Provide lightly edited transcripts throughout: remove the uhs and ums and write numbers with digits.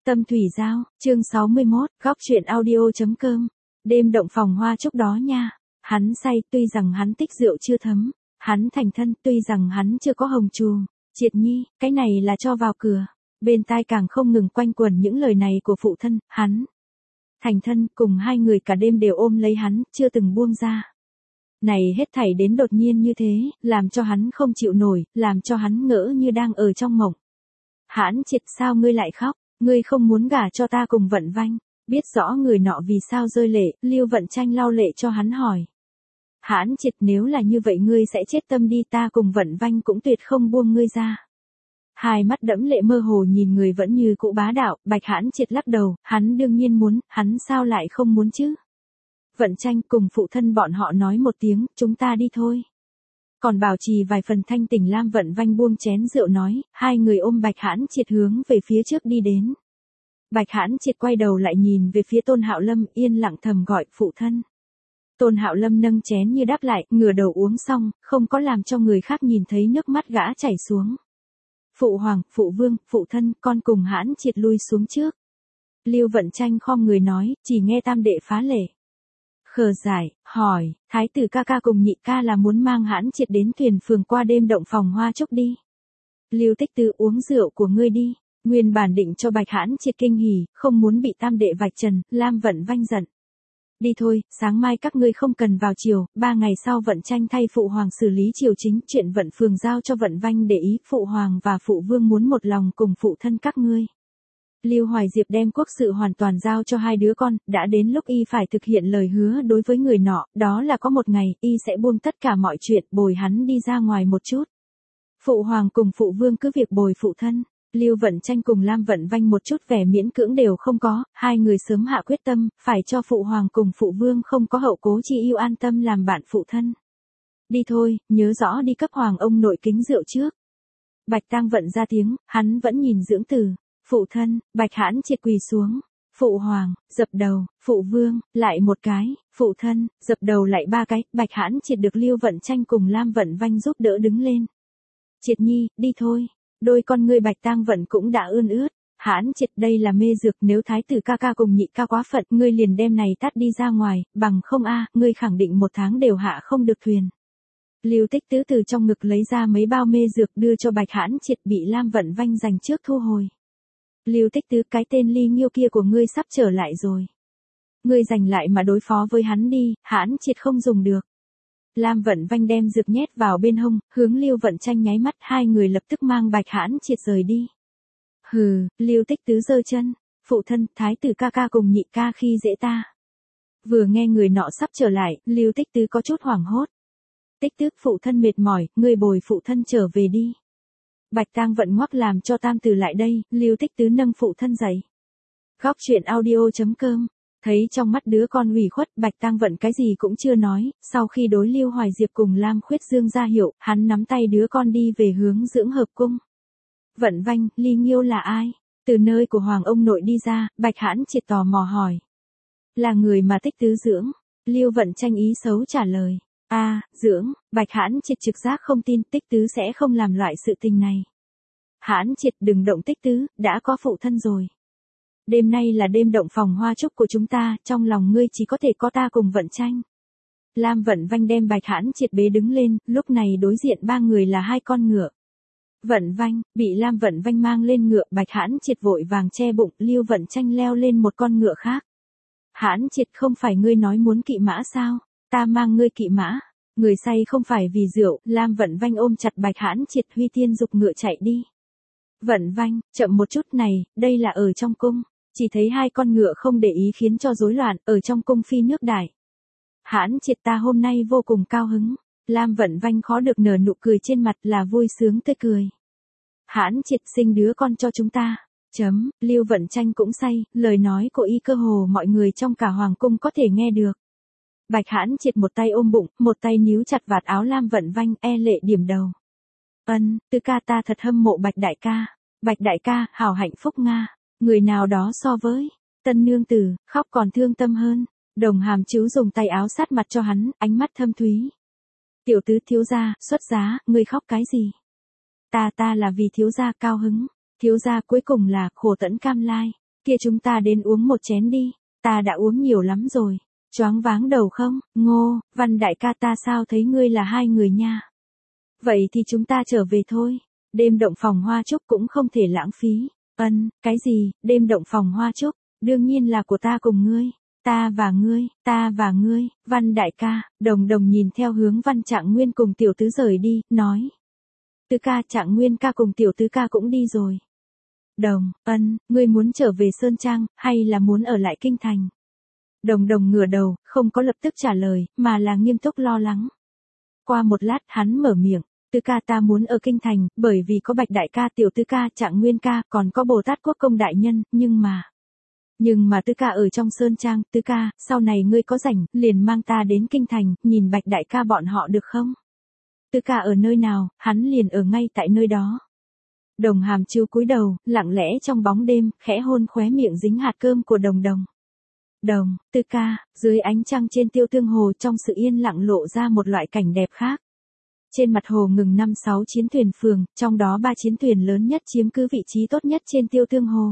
Tâm Thủy Giao, chương 61, góc truyện audio.com. Đêm động phòng hoa chúc đó nha. Hắn say tuy rằng hắn tích rượu chưa thấm. Hắn thành thân tuy rằng hắn chưa có hồng trù. Triệt Nhi, cái này là cho vào cửa. Bên tai càng không ngừng quanh quẩn những lời này của phụ thân, hắn. Thành thân cùng hai người cả đêm đều ôm lấy hắn, chưa từng buông ra. Này hết thảy đến đột nhiên như thế, làm cho hắn không chịu nổi, làm cho hắn ngỡ như đang ở trong mộng. Hãn Triệt, sao ngươi lại khóc? Ngươi không muốn gả cho ta cùng Vận Vanh. Biết rõ người nọ vì sao rơi lệ, Lưu Vận Tranh lau lệ cho hắn hỏi. Hãn Triệt, nếu là như vậy ngươi sẽ chết tâm đi, ta cùng Vận Vanh cũng tuyệt không buông ngươi ra. Hai mắt đẫm lệ mơ hồ nhìn người vẫn như cũ bá đạo, Bạch Hãn Triệt lắc đầu, hắn đương nhiên muốn, hắn sao lại không muốn chứ? Vận Tranh cùng phụ thân bọn họ nói một tiếng, chúng ta đi thôi. Còn bảo trì vài phần thanh tỉnh, Lam Vận Vanh buông chén rượu nói, hai người ôm Bạch Hãn Triệt hướng về phía trước đi đến. Bạch Hãn Triệt quay đầu lại nhìn về phía Tôn Hạo Lâm, yên lặng thầm gọi phụ thân. Tôn Hạo Lâm nâng chén như đáp lại, ngửa đầu uống xong, không có làm cho người khác nhìn thấy nước mắt gã chảy xuống. Phụ hoàng, phụ vương, phụ thân, con cùng Hãn Triệt lui xuống trước. Lưu Vận Tranh khom người nói, chỉ nghe tam đệ phá lệ. Khờ giải, hỏi, thái tử ca ca cùng nhị ca là muốn mang Hãn Triệt đến thuyền phường qua đêm động phòng hoa chúc đi. Lưu Tích Tứ, uống rượu của ngươi đi. Nguyên bản định cho Bạch Hãn Triệt kinh hỉ, không muốn bị tam đệ vạch trần, Lam Vận Vanh giận. Đi thôi, sáng mai các ngươi không cần vào triều, 3 ngày sau Vận Tranh thay phụ hoàng xử lý triều chính, chuyện Vận phường giao cho Vận Vanh để ý, phụ hoàng và phụ vương muốn một lòng cùng phụ thân các ngươi. Lưu Hoài Diệp đem quốc sự hoàn toàn giao cho hai đứa con, đã đến lúc y phải thực hiện lời hứa đối với người nọ, đó là có một ngày, y sẽ buông tất cả mọi chuyện, bồi hắn đi ra ngoài một chút. Phụ hoàng cùng phụ vương cứ việc bồi phụ thân. Lưu Vận Tranh cùng Lam Vận Vanh một chút vẻ miễn cưỡng đều không có, hai người sớm hạ quyết tâm, phải cho phụ hoàng cùng phụ vương không có hậu cố chi yêu an tâm làm bạn phụ thân. Đi thôi, nhớ rõ đi cấp hoàng ông nội kính rượu trước. Bạch Tang Vận ra tiếng, hắn vẫn nhìn dưỡng tử. Phụ thân, Bạch Hãn Triệt quỳ xuống. Phụ hoàng, dập đầu, phụ vương, lại một cái, phụ thân, dập đầu lại 3 cái, Bạch Hãn Triệt được Lưu Vận Tranh cùng Lam Vận Vanh giúp đỡ đứng lên. Triệt Nhi, đi thôi. Đôi con ngươi Bạch Tang Vận cũng đã ươn ướt. Hãn Triệt, đây là mê dược, nếu thái tử ca ca cùng nhị ca quá phận, ngươi liền đem này tắt đi ra ngoài, bằng không ngươi khẳng định 1 tháng đều hạ không được thuyền. Lưu Tích Tứ từ trong ngực lấy ra mấy bao mê dược đưa cho Bạch Hãn Triệt, bị Lam Vận Vanh dành trước thu hồi. Lưu Tích Tứ, cái tên Ly Nghiêu kia của ngươi sắp trở lại rồi. Ngươi giành lại mà đối phó với hắn đi, Hãn Triệt không dùng được. Lam Vận Vanh đem dược nhét vào bên hông, hướng Lưu Vận Tranh nháy mắt, hai người lập tức mang Bạch Hãn Triệt rời đi. Hừ, Lưu Tích Tứ giơ chân, phụ thân, thái tử ca ca cùng nhị ca khi dễ ta. Vừa nghe người nọ sắp trở lại, Lưu Tích Tứ có chút hoảng hốt. Tích Tứ, phụ thân mệt mỏi, ngươi bồi phụ thân trở về đi. Bạch Tang Vận ngoắc làm cho tam tử lại đây, Lưu Tích Tứ nâng phụ thân dậy. Góc truyện audio.com. Thấy trong mắt đứa con ủy khuất, Bạch Tang Vận cái gì cũng chưa nói, sau khi đối Lưu Hoài Diệp cùng Lam Khuyết Dương ra hiệu, hắn nắm tay đứa con đi về hướng dưỡng hợp cung. Vận Vanh, Ly Nghiêu là ai? Từ nơi của hoàng ông nội đi ra, Bạch Hãn Triệt tò mò hỏi. Là người mà Tích Tứ dưỡng. Lưu Vận Tranh ý xấu trả lời. Dưỡng. Bạch Hãn Triệt trực giác không tin Tích Tứ sẽ không làm loại sự tình này. Hãn Triệt, đừng động Tích Tứ, đã có phụ thân rồi. Đêm nay là đêm động phòng hoa chúc của chúng ta, trong lòng ngươi chỉ có thể có ta cùng Vận Tranh. Lam Vận Vanh đem Bạch Hãn Triệt bế đứng lên, lúc này đối diện 3 người là 2 con ngựa. Vận Vanh, bị Lam Vận Vanh mang lên ngựa, Bạch Hãn Triệt vội vàng che bụng, Lưu Vận Tranh leo lên một con ngựa khác. Hãn Triệt, không phải ngươi nói muốn kỵ mã sao? Ta mang ngươi kỵ mã. Người say không phải vì rượu, Lam Vận Vanh ôm chặt Bạch Hãn Triệt, huy tiên dục ngựa chạy đi. Vận Vanh, chậm một chút này, đây là ở trong cung. Chỉ thấy 2 con ngựa không để ý khiến cho rối loạn, ở trong cung phi nước đại. Hãn Triệt, ta hôm nay vô cùng cao hứng. Lam Vận Vanh khó được nở nụ cười trên mặt, là vui sướng tươi cười. Hãn Triệt, sinh đứa con cho chúng ta. Lưu Vận Tranh cũng say, lời nói của y cơ hồ mọi người trong cả hoàng cung có thể nghe được. Bạch Hãn Triệt một tay ôm bụng, một tay níu chặt vạt áo Lam Vận Vanh, e lệ điểm đầu. Tứ ca, ta thật hâm mộ Bạch đại ca. Bạch đại ca, hảo hạnh phúc Nga. Người nào đó so với tân nương tử, khóc còn thương tâm hơn. Đồng Hàm Chiếu dùng tay áo sát mặt cho hắn, ánh mắt thâm thúy. Tiểu tứ, thiếu gia, xuất giá, ngươi khóc cái gì? Ta là vì thiếu gia cao hứng. Thiếu gia cuối cùng là khổ tẫn cam lai. kia chúng ta đến uống một chén đi, ta đã uống nhiều lắm rồi. Choáng váng đầu không, Ngô, Văn đại ca ta sao thấy ngươi là hai người nha. Vậy thì chúng ta trở về thôi, đêm động phòng hoa trúc cũng không thể lãng phí. Cái gì, đêm động phòng hoa trúc, đương nhiên là của ta cùng ngươi. Ta và ngươi, Văn đại ca, Đồng Đồng nhìn theo hướng Văn Trạng Nguyên cùng tiểu tứ rời đi, nói. Tứ ca, Trạng Nguyên ca cùng tiểu tứ ca cũng đi rồi. Đồng, ngươi muốn trở về Sơn Trang, hay là muốn ở lại Kinh Thành? Đồng Đồng ngửa đầu, không có lập tức trả lời, mà là nghiêm túc lo lắng. Qua một lát, hắn mở miệng. Tứ ca, ta muốn ở Kinh Thành, bởi vì có Bạch đại ca, tiểu tứ ca, Trạng Nguyên ca, còn có Bồ Tát Quốc công đại nhân, nhưng mà tứ ca ở trong Sơn Trang. Tứ ca, sau này ngươi có rảnh, liền mang ta đến Kinh Thành, nhìn Bạch đại ca bọn họ được không? Tứ ca ở nơi nào, hắn liền ở ngay tại nơi đó. Đồng Hàm Chiêu cúi đầu, lặng lẽ trong bóng đêm, khẽ hôn khóe miệng dính hạt cơm của Đồng Đồng. Tứ ca, dưới ánh trăng trên Tiêu Tương Hồ, trong sự yên lặng lộ ra một loại cảnh đẹp khác. Trên mặt hồ ngừng 5-6 chiến thuyền phường, trong đó 3 chiến thuyền lớn nhất chiếm cứ vị trí tốt nhất trên Tiêu Tương Hồ.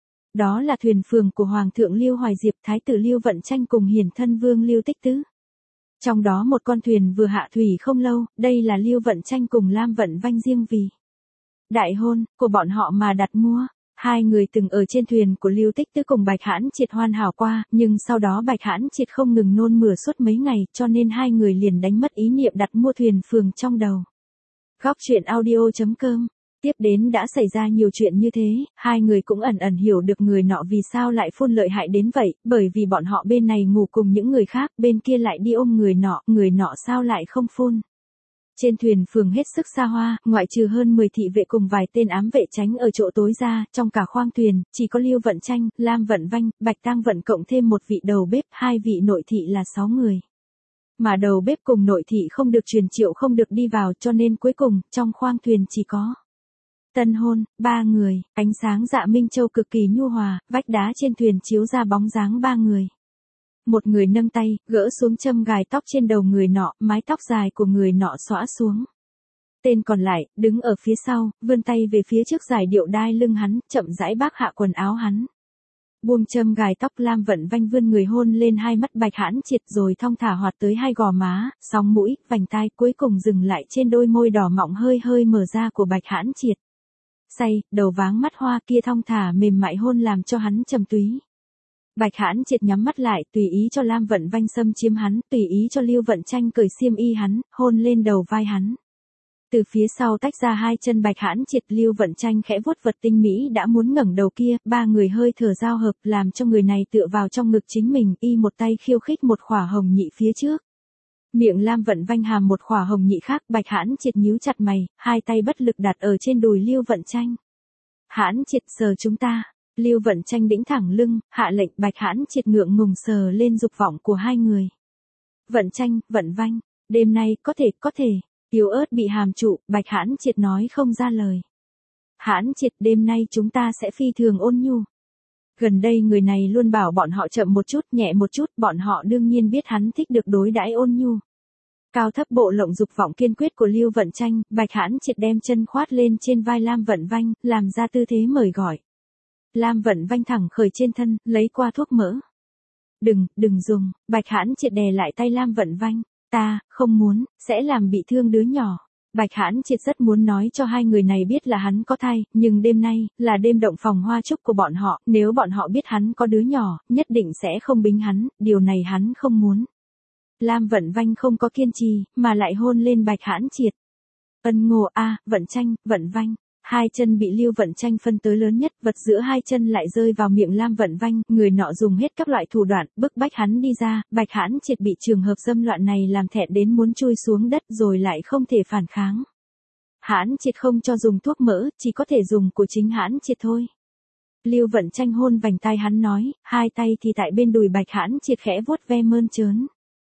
Đó là thuyền phường của Hoàng thượng Liêu Hoài Diệp, Thái tử Liêu Vận Tranh cùng hiển thân vương Liêu Tích Tứ. Trong đó một con thuyền vừa hạ thủy không lâu, đây là Liêu Vận Tranh cùng Lam Vận Vanh riêng vì đại hôn của bọn họ mà đặt mua. Hai người từng ở trên thuyền của Liêu Tích Tứ cùng Bạch Hãn Triệt hoàn hảo qua, nhưng sau đó Bạch Hãn Triệt không ngừng nôn mửa suốt mấy ngày, cho nên hai người liền đánh mất ý niệm đặt mua thuyền phường trong đầu. Góc truyện audio.com. Tiếp đến đã xảy ra nhiều chuyện như thế, hai người cũng ẩn ẩn hiểu được người nọ vì sao lại phun lợi hại đến vậy, bởi vì bọn họ bên này ngủ cùng những người khác, bên kia lại đi ôm người nọ sao lại không phun. Trên thuyền phường hết sức xa hoa, ngoại trừ hơn 10 thị vệ cùng vài tên ám vệ tránh ở chỗ tối ra, trong cả khoang thuyền, chỉ có Liêu Vận Tranh, Lam Vận Vanh, Bạch Tang Vận cộng thêm một vị đầu bếp, 2 vị nội thị là 6 người. Mà đầu bếp cùng nội thị không được truyền triệu không được đi vào, cho nên cuối cùng, trong khoang thuyền chỉ có tân hôn, 3 người, ánh sáng dạ minh châu cực kỳ nhu hòa, vách đá trên thuyền chiếu ra bóng dáng 3 người. Một người nâng tay, gỡ xuống châm gài tóc trên đầu người nọ, mái tóc dài của người nọ xõa xuống. Tên còn lại, đứng ở phía sau, vươn tay về phía trước giải điệu đai lưng hắn, chậm rãi bác hạ quần áo hắn. Buông châm gài tóc, Lam Vận Vanh vươn người hôn lên hai mắt Bạch Hãn Triệt rồi thong thả hoạt tới hai gò má, sóng mũi, vành tai, cuối cùng dừng lại trên đôi môi đỏ mọng hơi hơi mở ra của Bạch Hãn Triệt. Say, đầu váng mắt hoa kia thong thả mềm mại hôn làm cho hắn trầm túy. Bạch Hãn Triệt nhắm mắt lại, tùy ý cho Lam Vận Vanh xâm chiếm hắn, tùy ý cho Liêu Vận Tranh cởi xiêm y hắn, hôn lên đầu vai hắn. Từ phía sau tách ra hai chân Bạch Hãn Triệt, Liêu Vận Tranh khẽ vuốt vật tinh mỹ đã muốn ngẩng đầu kia, 3 người hơi thở giao hợp làm cho người này tựa vào trong ngực chính mình, y một tay khiêu khích một khỏa hồng nhị phía trước. Miệng Lam Vận Vanh hàm một khỏa hồng nhị khác, Bạch Hãn Triệt nhíu chặt mày, hai tay bất lực đặt ở trên đùi Liêu Vận Tranh. Hãn Triệt sờ chúng ta. Liêu Vận Tranh đĩnh thẳng lưng, hạ lệnh. Bạch Hãn Triệt ngượng ngùng sờ lên dục vọng của hai người. Vận Tranh, Vận Vanh, đêm nay có thể. Yếu ớt bị hàm trụ, Bạch Hãn Triệt nói không ra lời. Hãn Triệt, đêm nay chúng ta sẽ phi thường ôn nhu. Gần đây người này luôn bảo bọn họ chậm một chút, nhẹ một chút, bọn họ đương nhiên biết hắn thích được đối đãi ôn nhu. Cao thấp bộ lộng dục vọng kiên quyết của Liêu Vận Tranh, Bạch Hãn Triệt đem chân khoát lên trên vai Lam Vận Vanh, làm ra tư thế mời gọi. Lam Vận Vanh thẳng khởi trên thân, lấy qua thuốc mỡ. Đừng dùng, Bạch Hãn Triệt đè lại tay Lam Vận Vanh. Ta, không muốn, sẽ làm bị thương đứa nhỏ. Bạch Hãn Triệt rất muốn nói cho hai người này biết là hắn có thai, nhưng đêm nay, là đêm động phòng hoa trúc của bọn họ, nếu bọn họ biết hắn có đứa nhỏ, nhất định sẽ không bính hắn, điều này hắn không muốn. Lam Vận Vanh không có kiên trì, mà lại hôn lên Bạch Hãn Triệt. Ngô a, Vận Tranh, Vận Vanh. Hai chân bị Liêu Vận Tranh phân tới lớn nhất, vật giữa hai chân lại rơi vào miệng Lam Vận Vanh, người nọ dùng hết các loại thủ đoạn, bức bách hắn đi ra, Bạch Hãn Triệt bị trường hợp dâm loạn này làm thẹn đến muốn chui xuống đất rồi lại không thể phản kháng. Hãn Triệt không cho dùng thuốc mỡ, chỉ có thể dùng của chính Hãn Triệt thôi. Liêu Vận Tranh hôn vành tai hắn nói, hai tay thì tại bên đùi Bạch Hãn Triệt khẽ vuốt ve mơn trớn.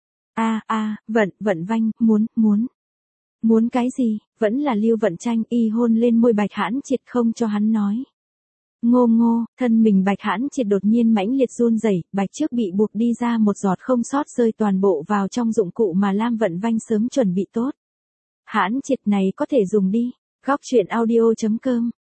Vận Vanh, muốn cái gì, vẫn là Liêu Vận Tranh y hôn lên môi Bạch Hãn Triệt không cho hắn nói. Ngô, thân mình Bạch Hãn Triệt đột nhiên mãnh liệt run rẩy, bạch trước bị buộc đi ra một giọt không sót rơi toàn bộ vào trong dụng cụ mà Lam Vận Vanh sớm chuẩn bị tốt. Hãn Triệt này có thể dùng đi. Góc truyện audio.com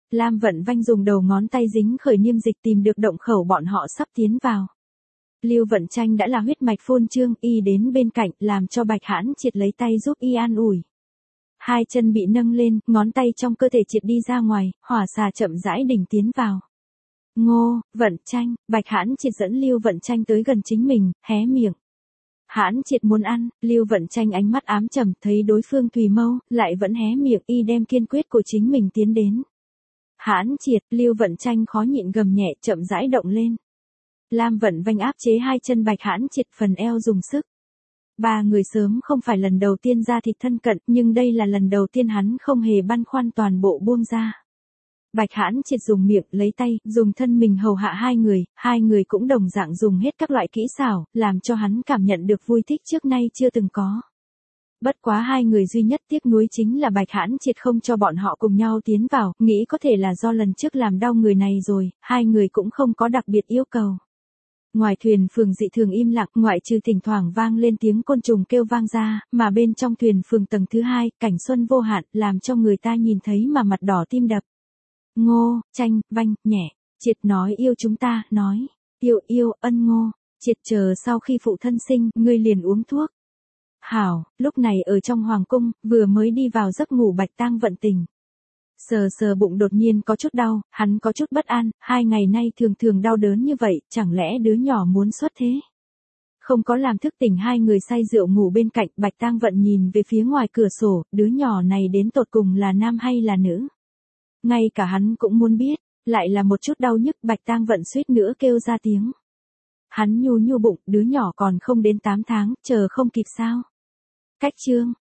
Lam Vận Vanh dùng đầu ngón tay dính khởi niêm dịch tìm được động khẩu bọn họ sắp tiến vào. Lưu Vận Tranh đã là huyết mạch phôn trương, y đến bên cạnh làm cho Bạch Hãn Triệt lấy tay giúp y an ủi. Hai chân bị nâng lên, ngón tay trong cơ thể Triệt đi ra ngoài, hỏa xà chậm rãi đỉnh tiến vào. Ngô, Vận Tranh, Bạch Hãn Triệt dẫn Lưu Vận Tranh tới gần chính mình, hé miệng. Hãn Triệt muốn ăn, Lưu Vận Tranh ánh mắt ám trầm, thấy đối phương Thùy Mâu, lại vẫn hé miệng, y đem kiên quyết của chính mình tiến đến. Hãn Triệt, Lưu Vận Tranh khó nhịn gầm nhẹ, chậm rãi động lên. Lam Vận Vanh áp chế hai chân Bạch Hãn Triệt, phần eo dùng sức. Ba người sớm không phải lần đầu tiên ra thịt thân cận, nhưng đây là lần đầu tiên hắn không hề băn khoăn toàn bộ buông ra. Bạch Hãn Triệt dùng miệng, lấy tay, dùng thân mình hầu hạ hai người cũng đồng dạng dùng hết các loại kỹ xảo, làm cho hắn cảm nhận được vui thích trước nay chưa từng có. Bất quá hai người duy nhất tiếc nuối chính là Bạch Hãn Triệt không cho bọn họ cùng nhau tiến vào, nghĩ có thể là do lần trước làm đau người này rồi, hai người cũng không có đặc biệt yêu cầu. Ngoài thuyền phường dị thường im lặng, ngoại trừ thỉnh thoảng vang lên tiếng côn trùng kêu vang ra, mà bên trong thuyền phường tầng thứ hai, cảnh xuân vô hạn, làm cho người ta nhìn thấy mà mặt đỏ tim đập. Ngô, Tranh, Vanh, nhẹ, Triệt nói yêu chúng ta, nói, yêu, ân Ngô, Triệt chờ sau khi phụ thân sinh, ngươi liền uống thuốc. Hảo, lúc này ở trong hoàng cung, vừa mới đi vào giấc ngủ Bạch Tang Vận tỉnh. Sờ bụng đột nhiên có chút đau, hắn có chút bất an, 2 ngày nay thường đau đớn như vậy, chẳng lẽ đứa nhỏ muốn xuất thế? Không có làm thức tỉnh hai người say rượu ngủ bên cạnh, Bạch Tang Vận nhìn về phía ngoài cửa sổ, đứa nhỏ này đến tột cùng là nam hay là nữ? Ngay cả hắn cũng muốn biết, lại là một chút đau nhức, Bạch Tang Vận suýt nữa kêu ra tiếng. Hắn nhu bụng, đứa nhỏ còn không đến 8 tháng, chờ không kịp sao? Cách chương